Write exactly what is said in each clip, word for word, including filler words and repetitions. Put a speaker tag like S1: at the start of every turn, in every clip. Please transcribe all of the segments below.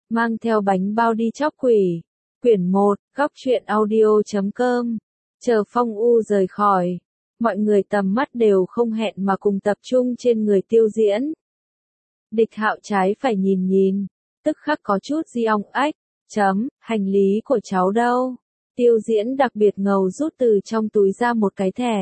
S1: mang theo bánh bao đi chóc quỷ. Quyển một, góc truyện audio chấm com. Chờ Phong U rời khỏi, mọi người tầm mắt đều không hẹn mà cùng tập trung trên người Tiêu Diễn. Địch Hạo trái phải nhìn nhìn, tức khắc có chút di ong ách, chấm, hành lý của cháu đâu? Tiêu Diễn đặc biệt ngầu rút từ trong túi ra một cái thẻ.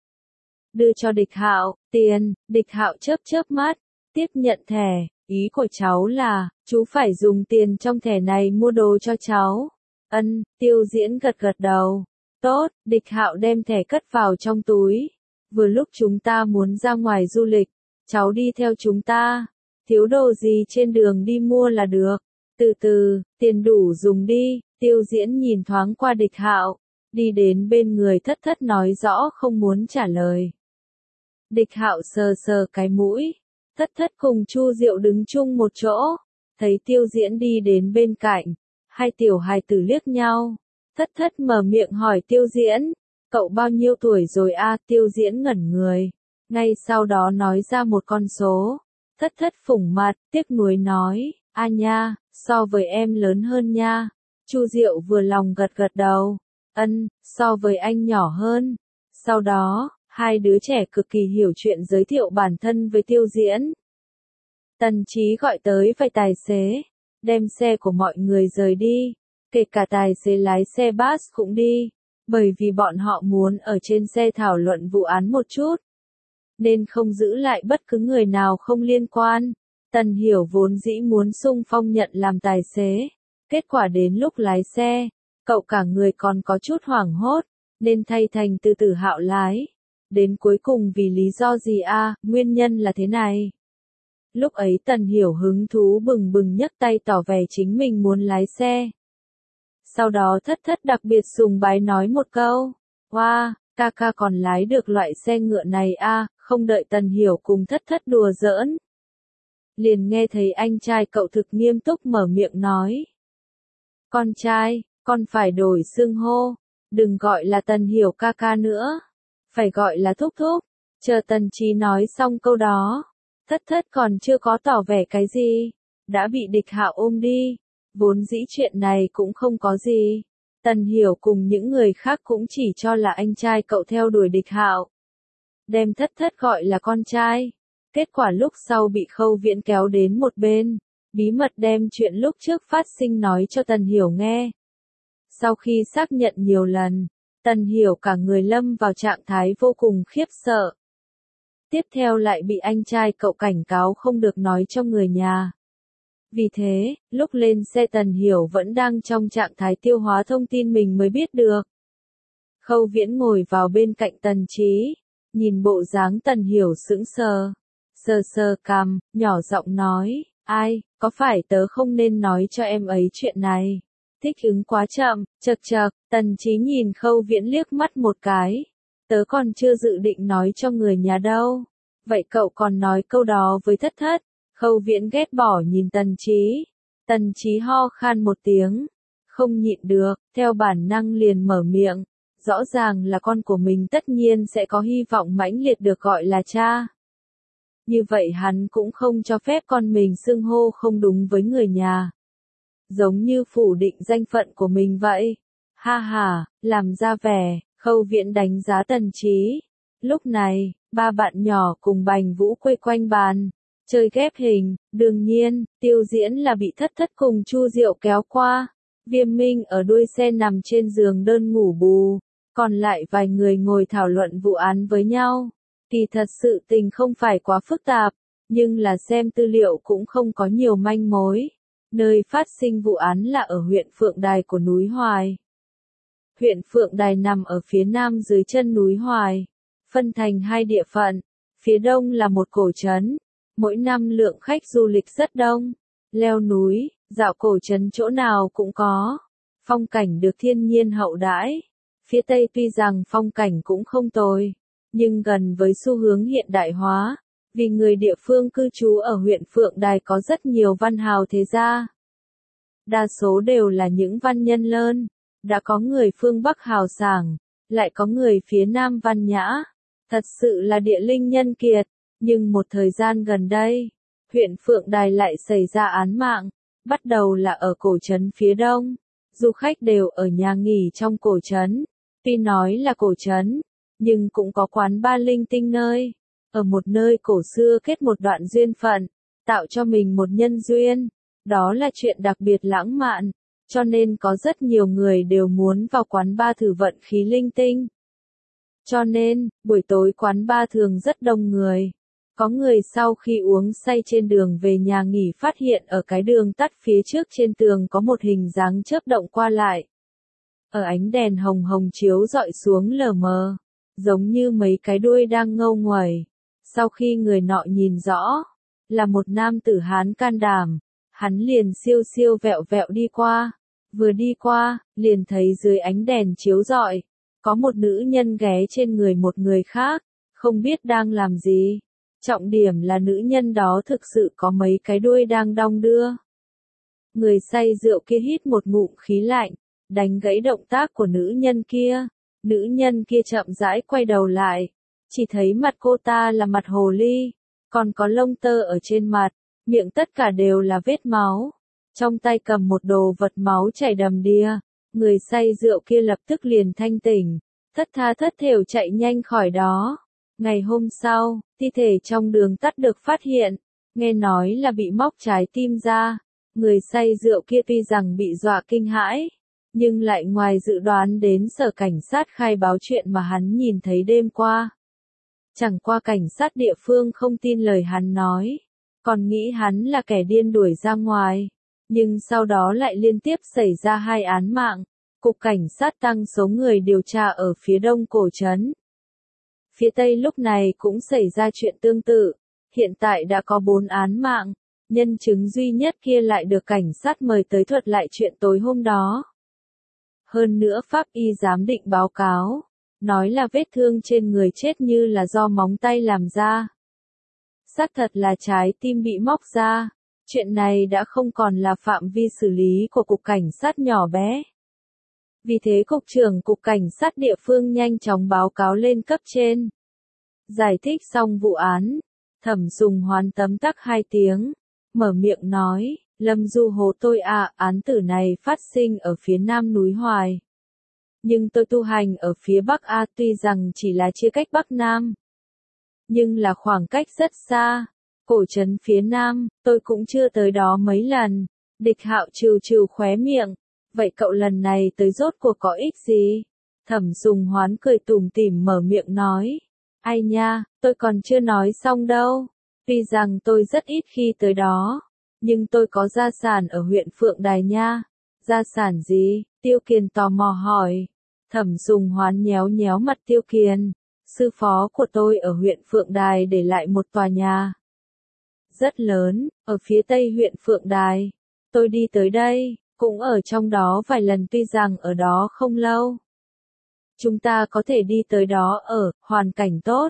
S1: Đưa cho Địch Hạo, tiền, Địch Hạo chớp chớp mắt, tiếp nhận thẻ, ý của cháu là, chú phải dùng tiền trong thẻ này mua đồ cho cháu. Ân, Tiêu Diễn gật gật đầu. Tốt, Địch Hạo đem thẻ cất vào trong túi. Vừa lúc chúng ta muốn ra ngoài du lịch, cháu đi theo chúng ta. Thiếu đồ gì trên đường đi mua là được. Từ từ, tiền đủ dùng đi. Tiêu Diễn nhìn thoáng qua Địch Hạo, đi đến bên người Thất Thất nói rõ không muốn trả lời. Địch Hạo sờ sờ cái mũi, Thất Thất cùng Chu Diệu đứng chung một chỗ, thấy Tiêu Diễn đi đến bên cạnh, hai tiểu hài tử liếc nhau. Thất Thất mở miệng hỏi Tiêu Diễn, cậu bao nhiêu tuổi rồi a? Tiêu Diễn ngẩn người, ngay sau đó nói ra một con số. Thất Thất phủng mặt, tiếc nuối nói, a nha, so với em lớn hơn nha. Chu Diệu vừa lòng gật gật đầu, ân, so với anh nhỏ hơn. Sau đó, hai đứa trẻ cực kỳ hiểu chuyện giới thiệu bản thân với Tiêu Diễn. Tần Chí gọi tới vài tài xế, đem xe của mọi người rời đi, kể cả tài xế lái xe bus cũng đi, bởi vì bọn họ muốn ở trên xe thảo luận vụ án một chút, nên không giữ lại bất cứ người nào không liên quan. Tần Hiểu vốn dĩ muốn xung phong nhận làm tài xế, kết quả đến lúc lái xe, cậu cả người còn có chút hoảng hốt, nên thay thành từ Tử Hạo lái. Đến cuối cùng vì lý do gì a? À, nguyên nhân là thế này. Lúc ấy Tần Hiểu hứng thú bừng bừng nhấc tay tỏ vẻ chính mình muốn lái xe. Sau đó Thất Thất đặc biệt sùng bái nói một câu, wow, ca ca còn lái được loại xe ngựa này a? À, không đợi Tần Hiểu cùng Thất Thất đùa giỡn, liền nghe thấy anh trai cậu thực nghiêm túc mở miệng nói. Con trai, con phải đổi xưng hô, đừng gọi là Tần Hiểu ca ca nữa, phải gọi là thúc thúc. Chờ Tần Chí nói xong câu đó, Thất Thất còn chưa có tỏ vẻ cái gì, đã bị Địch Hạo ôm đi. Vốn dĩ chuyện này cũng không có gì, Tần Hiểu cùng những người khác cũng chỉ cho là anh trai cậu theo đuổi Địch Hạo, đem Thất Thất gọi là con trai. Kết quả lúc sau bị Khâu Viễn kéo đến một bên, bí mật đem chuyện lúc trước phát sinh nói cho Tần Hiểu nghe. Sau khi xác nhận nhiều lần, Tần Hiểu cả người lâm vào trạng thái vô cùng khiếp sợ. Tiếp theo lại bị anh trai cậu cảnh cáo không được nói cho người nhà. Vì thế, lúc lên xe Tần Hiểu vẫn đang trong trạng thái tiêu hóa thông tin mình mới biết được. Khâu Viễn ngồi vào bên cạnh Tần Chí, nhìn bộ dáng Tần Hiểu sững sờ, sờ sờ cằm, nhỏ giọng nói, ai, có phải tớ không nên nói cho em ấy chuyện này? Thích ứng quá chậm, chật chật. Tần Chí nhìn Khâu Viễn liếc mắt một cái, tớ còn chưa dự định nói cho người nhà đâu. Vậy cậu còn nói câu đó với Thất Thất? Khâu Viễn ghét bỏ nhìn Tần Chí. Tần Chí ho khan một tiếng, không nhịn được, theo bản năng liền mở miệng. Rõ ràng là con của mình tất nhiên sẽ có hy vọng mãnh liệt được gọi là cha. Như vậy hắn cũng không cho phép con mình xưng hô không đúng với người nhà, giống như phủ định danh phận của mình vậy. Ha ha, làm ra vẻ. Khâu Viễn đánh giá Tần Chí. Lúc này, ba bạn nhỏ cùng Bành Vũ quây quanh bàn, chơi ghép hình. Đương nhiên, Tiêu Diễn là bị Thất Thất cùng Chu Diệu kéo qua. Viêm Minh ở đuôi xe nằm trên giường đơn ngủ bù, còn lại vài người ngồi thảo luận vụ án với nhau. Kỳ thật sự tình không phải quá phức tạp, nhưng là xem tư liệu cũng không có nhiều manh mối. Nơi phát sinh vụ án là ở huyện Phượng Đài của núi Hoài. Huyện Phượng Đài nằm ở phía nam dưới chân núi Hoài, phân thành hai địa phận. Phía đông là một cổ trấn, mỗi năm lượng khách du lịch rất đông, leo núi, dạo cổ trấn chỗ nào cũng có, phong cảnh được thiên nhiên hậu đãi. Phía tây tuy rằng phong cảnh cũng không tồi, nhưng gần với xu hướng hiện đại hóa, vì người địa phương cư trú ở huyện Phượng Đài có rất nhiều văn hào thế gia. Đa số đều là những văn nhân lớn, đã có người phương Bắc hào sảng, lại có người phía Nam văn nhã. Thật sự là địa linh nhân kiệt, nhưng một thời gian gần đây, huyện Phượng Đài lại xảy ra án mạng, Bắt đầu là ở cổ trấn phía đông, du khách đều ở nhà nghỉ trong cổ trấn. Tuy nói là cổ trấn, nhưng cũng có quán bar linh tinh nơi. Ở một nơi cổ xưa kết một đoạn duyên phận, tạo cho mình một nhân duyên. Đó là chuyện đặc biệt lãng mạn, cho nên có rất nhiều người đều muốn vào quán bar thử vận khí linh tinh. Cho nên, buổi tối quán bar thường rất đông người. Có người sau khi uống say trên đường về nhà nghỉ phát hiện ở cái đường tắt phía trước trên tường có một hình dáng chớp động qua lại. Ở ánh đèn hồng hồng chiếu rọi xuống lờ mờ, giống như mấy cái đuôi đang ngâu nguẩy. Sau khi người nọ nhìn rõ, là một nam tử Hán can đảm, hắn liền siêu siêu vẹo vẹo đi qua. Vừa đi qua, liền thấy dưới ánh đèn chiếu rọi, có một nữ nhân ghé trên người một người khác, không biết đang làm gì. Trọng điểm là nữ nhân đó thực sự có mấy cái đuôi đang đong đưa. Người say rượu kia hít một ngụm khí lạnh, đánh gãy động tác của nữ nhân kia. Nữ nhân kia chậm rãi quay đầu lại, chỉ thấy mặt cô ta là mặt hồ ly, còn có lông tơ ở trên mặt, miệng tất cả đều là vết máu. Trong tay cầm một đồ vật máu chảy đầm đìa, người say rượu kia lập tức liền thanh tỉnh, thất tha thất thểu chạy nhanh khỏi đó. Ngày hôm sau, thi thể trong đường tắt được phát hiện, nghe nói là bị móc trái tim ra. Người say rượu kia tuy rằng bị dọa kinh hãi, nhưng lại ngoài dự đoán đến sở cảnh sát khai báo chuyện mà hắn nhìn thấy đêm qua. Chẳng qua cảnh sát địa phương không tin lời hắn nói, còn nghĩ hắn là kẻ điên đuổi ra ngoài. Nhưng sau đó lại liên tiếp xảy ra hai án mạng, cục cảnh sát tăng số người điều tra ở phía đông cổ trấn. Phía tây lúc này cũng xảy ra chuyện tương tự, hiện tại đã có bốn án mạng, nhân chứng duy nhất kia lại được cảnh sát mời tới thuật lại chuyện tối hôm đó. Hơn nữa pháp y giám định báo cáo, nói là vết thương trên người chết như là do móng tay làm ra. Xác thật là trái tim bị móc ra. Chuyện này đã không còn là phạm vi xử lý của cục cảnh sát nhỏ bé. Vì thế cục trưởng cục cảnh sát địa phương nhanh chóng báo cáo lên cấp trên. Giải thích xong vụ án, Thẩm Sùng Hoán tấm tắc hai tiếng, mở miệng nói, Lâm Du Hồ tôi à, án tử này phát sinh ở phía nam núi Hoài. Nhưng tôi tu hành ở phía bắc A, tuy rằng chỉ là chia cách bắc nam, nhưng là khoảng cách rất xa. Cổ trấn phía nam, tôi cũng chưa tới đó mấy lần. Địch Hạo trừ trừ khóe miệng. Vậy cậu lần này tới rốt cuộc có ích gì? Thẩm Sùng Hoán cười tủm tỉm mở miệng nói. Ai nha, tôi còn chưa nói xong đâu. Tuy rằng tôi rất ít khi tới đó, nhưng tôi có gia sản ở huyện Phượng Đài nha. Gia sản gì? Tiêu Kiền tò mò hỏi. Thẩm Sùng Hoán nhéo nhéo mặt Tiêu Kiền. Sư phó của tôi ở huyện Phượng Đài để lại một tòa nhà rất lớn, ở phía tây huyện Phượng Đài. Tôi đi tới đây, cũng ở trong đó vài lần tuy rằng ở đó không lâu. Chúng ta có thể đi tới đó ở, hoàn cảnh tốt.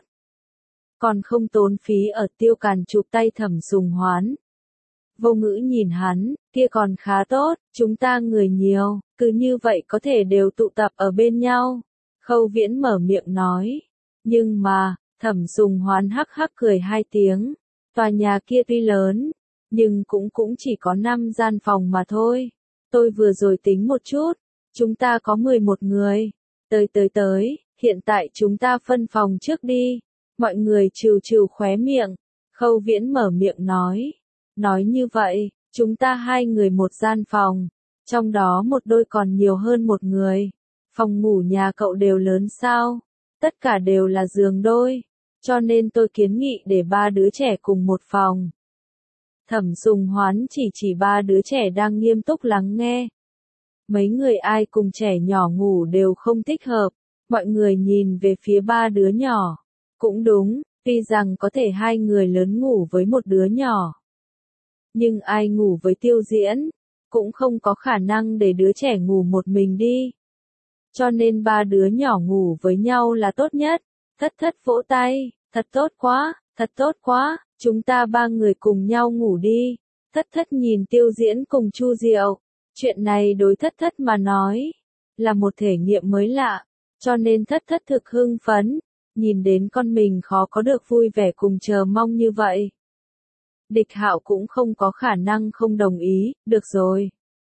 S1: Còn không tốn phí ở. Tiêu Càn chụp tay Thẩm Sùng Hoán. Vô Ngữ nhìn hắn, kia còn khá tốt, chúng ta người nhiều, cứ như vậy có thể đều tụ tập ở bên nhau. Khâu Viễn mở miệng nói. Nhưng mà, Thẩm Sùng Hoán hắc hắc cười hai tiếng. Tòa nhà kia tuy lớn, nhưng cũng cũng chỉ có năm gian phòng mà thôi. Tôi vừa rồi tính một chút, chúng ta có mười một người. Tới tới tới, hiện tại chúng ta phân phòng trước đi. Mọi người trừ trừ khóe miệng. Khâu Viễn mở miệng nói. Nói như vậy, chúng ta hai người một gian phòng. Trong đó một đôi còn nhiều hơn một người. Phòng ngủ nhà cậu đều lớn sao? Tất cả đều là giường đôi. Cho nên tôi kiến nghị để ba đứa trẻ cùng một phòng. Thẩm Sùng Hoán chỉ chỉ ba đứa trẻ đang nghiêm túc lắng nghe. Mấy người ai cùng trẻ nhỏ ngủ đều không thích hợp. Mọi người nhìn về phía ba đứa nhỏ. Cũng đúng, tuy rằng có thể hai người lớn ngủ với một đứa nhỏ. Nhưng ai ngủ với Tiêu Diễn, cũng không có khả năng để đứa trẻ ngủ một mình đi. Cho nên ba đứa nhỏ ngủ với nhau là tốt nhất. Thất thất vỗ tay, thật tốt quá, thật tốt quá, chúng ta ba người cùng nhau ngủ đi. Thất thất nhìn Tiêu Diễn cùng Chu Diệu. Chuyện này đối thất thất mà nói, là một thể nghiệm mới lạ, cho nên thất thất thực hưng phấn, nhìn đến con mình khó có được vui vẻ cùng chờ mong như vậy. Địch Hạo cũng không có khả năng không đồng ý, được rồi.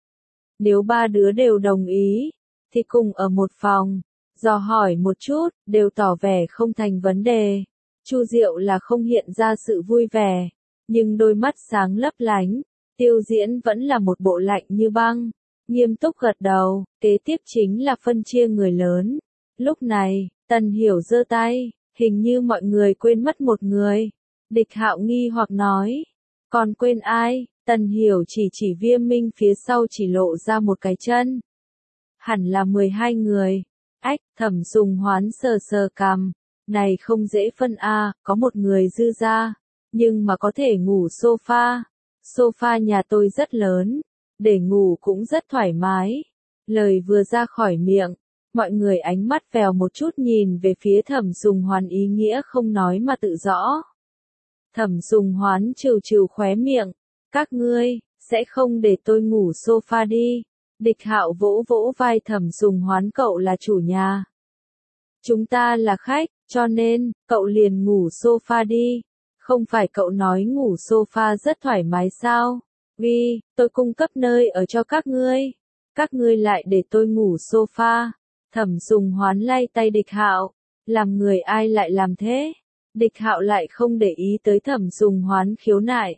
S1: Nếu ba đứa đều đồng ý, thì cùng ở một phòng, dò hỏi một chút, đều tỏ vẻ không thành vấn đề. Chu Diệu là không hiện ra sự vui vẻ, nhưng đôi mắt sáng lấp lánh, Tiêu Diễn vẫn là một bộ lạnh như băng, nghiêm túc gật đầu, kế tiếp chính là phân chia người lớn. Lúc này, Tần Hiểu giơ tay, hình như mọi người quên mất một người. Địch Hạo nghi hoặc nói, còn quên ai? Tần Hiểu chỉ chỉ Viêm Minh phía sau chỉ lộ ra một cái chân. Hẳn là mười hai người. Ách, Thẩm Sùng Hoán sờ sờ cằm, này không dễ phân a, có một người dư ra, nhưng mà có thể ngủ sofa. Sofa nhà tôi rất lớn, để ngủ cũng rất thoải mái. Lời vừa ra khỏi miệng, mọi người ánh mắt vèo một chút nhìn về phía Thẩm Sùng Hoán, ý nghĩa không nói mà tự rõ. Thẩm Sùng Hoán trừ trừ khóe miệng, các ngươi, sẽ không để tôi ngủ sofa đi. Địch Hạo vỗ vỗ vai Thẩm Sùng Hoán, cậu là chủ nhà. Chúng ta là khách, cho nên, cậu liền ngủ sofa đi. Không phải cậu nói ngủ sofa rất thoải mái sao? Vì, tôi cung cấp nơi ở cho các ngươi. Các ngươi lại để tôi ngủ sofa. Thẩm Sùng Hoán lay tay Địch Hạo. Làm người ai lại làm thế? Địch Hạo lại không để ý tới Thẩm Sùng Hoán khiếu nại,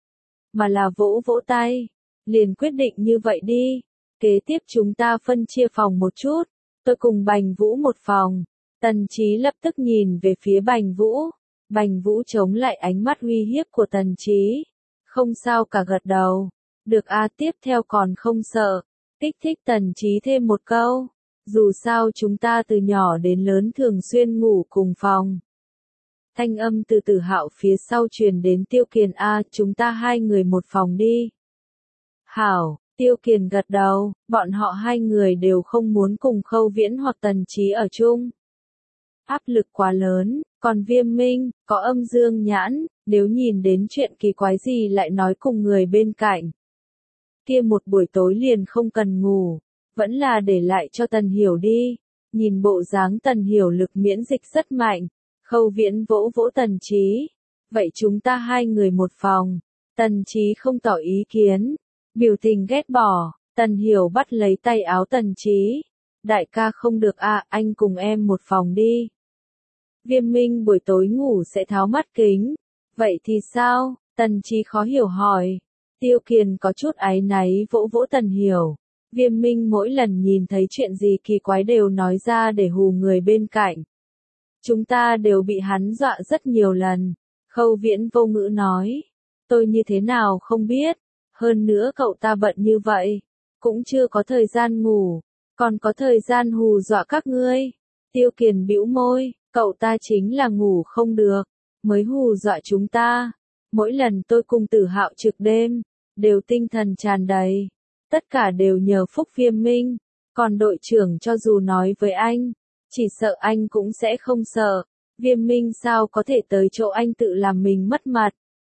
S1: mà là vỗ vỗ tay. Liền quyết định như vậy đi. Kế tiếp chúng ta phân chia phòng một chút. Tôi cùng Bành Vũ một phòng. Tần Chí lập tức nhìn về phía Bành Vũ. Bành Vũ chống lại ánh mắt uy hiếp của Tần Chí. Không sao cả, gật đầu. Được a, tiếp theo còn không sợ. Kích thích Tần Chí thêm một câu. Dù sao chúng ta từ nhỏ đến lớn thường xuyên ngủ cùng phòng. Thanh âm từ Tử Hạo phía sau truyền đến Tiêu Kiền, a, chúng ta hai người một phòng đi. Hảo, Tiêu Kiền gật đầu, bọn họ hai người đều không muốn cùng Khâu Viễn hoặc Tần Chí ở chung. Áp lực quá lớn, còn Viêm Minh, có âm dương nhãn, nếu nhìn đến chuyện kỳ quái gì lại nói cùng người bên cạnh. Kia một buổi tối liền không cần ngủ, vẫn là để lại cho Tần Hiểu đi. Nhìn bộ dáng Tần Hiểu lực miễn dịch rất mạnh. Khâu Viễn vỗ vỗ Tần Chí. Vậy chúng ta hai người một phòng. Tần Chí không tỏ ý kiến. Biểu tình ghét bỏ. Tần Hiểu bắt lấy tay áo Tần Chí. Đại ca không được a, à, anh cùng em một phòng đi. Viêm Minh buổi tối ngủ sẽ tháo mắt kính. Vậy thì sao? Tần Chí khó hiểu hỏi. Tiêu Kiền có chút áy náy vỗ vỗ Tần Hiểu. Viêm Minh mỗi lần nhìn thấy chuyện gì kỳ quái đều nói ra để hù người bên cạnh. Chúng ta đều bị hắn dọa rất nhiều lần. Khâu Viễn vô ngữ nói. Tôi như thế nào không biết. Hơn nữa cậu ta bận như vậy. Cũng chưa có thời gian ngủ. Còn có thời gian hù dọa các ngươi. Tiêu Kiền bĩu môi. Cậu ta chính là ngủ không được. Mới hù dọa chúng ta. Mỗi lần tôi cùng Tử Hạo trực đêm. Đều tinh thần tràn đầy. Tất cả đều nhờ phúc Viêm Minh. Còn đội trưởng cho dù nói với anh. Chỉ sợ anh cũng sẽ không sợ. Viêm Minh sao có thể tới chỗ anh tự làm mình mất mặt.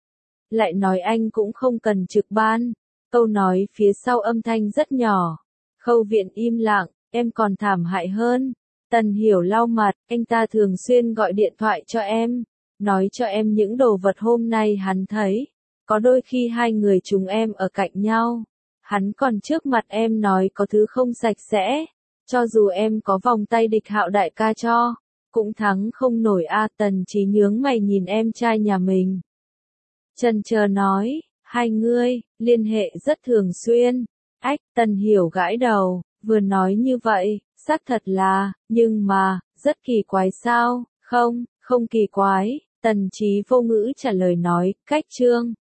S1: Lại nói anh cũng không cần trực ban. Câu nói phía sau âm thanh rất nhỏ. Khâu Viện im lặng, em còn thảm hại hơn. Tần Hiểu lau mặt, anh ta thường xuyên gọi điện thoại cho em. Nói cho em những đồ vật hôm nay hắn thấy. Có đôi khi hai người chúng em ở cạnh nhau. Hắn còn trước mặt em nói có thứ không sạch sẽ. Cho dù em có vòng tay Địch Hạo đại ca cho, cũng thắng không nổi a. Tần Chí nhướng mày nhìn em trai nhà mình. Chần chờ nói, hai ngươi, liên hệ rất thường xuyên. Ách, Tần Hiểu gãi đầu, vừa nói như vậy, xác thật là, nhưng mà, rất kỳ quái sao, không, không kỳ quái. Tần Chí vô ngữ trả lời nói, cách chương.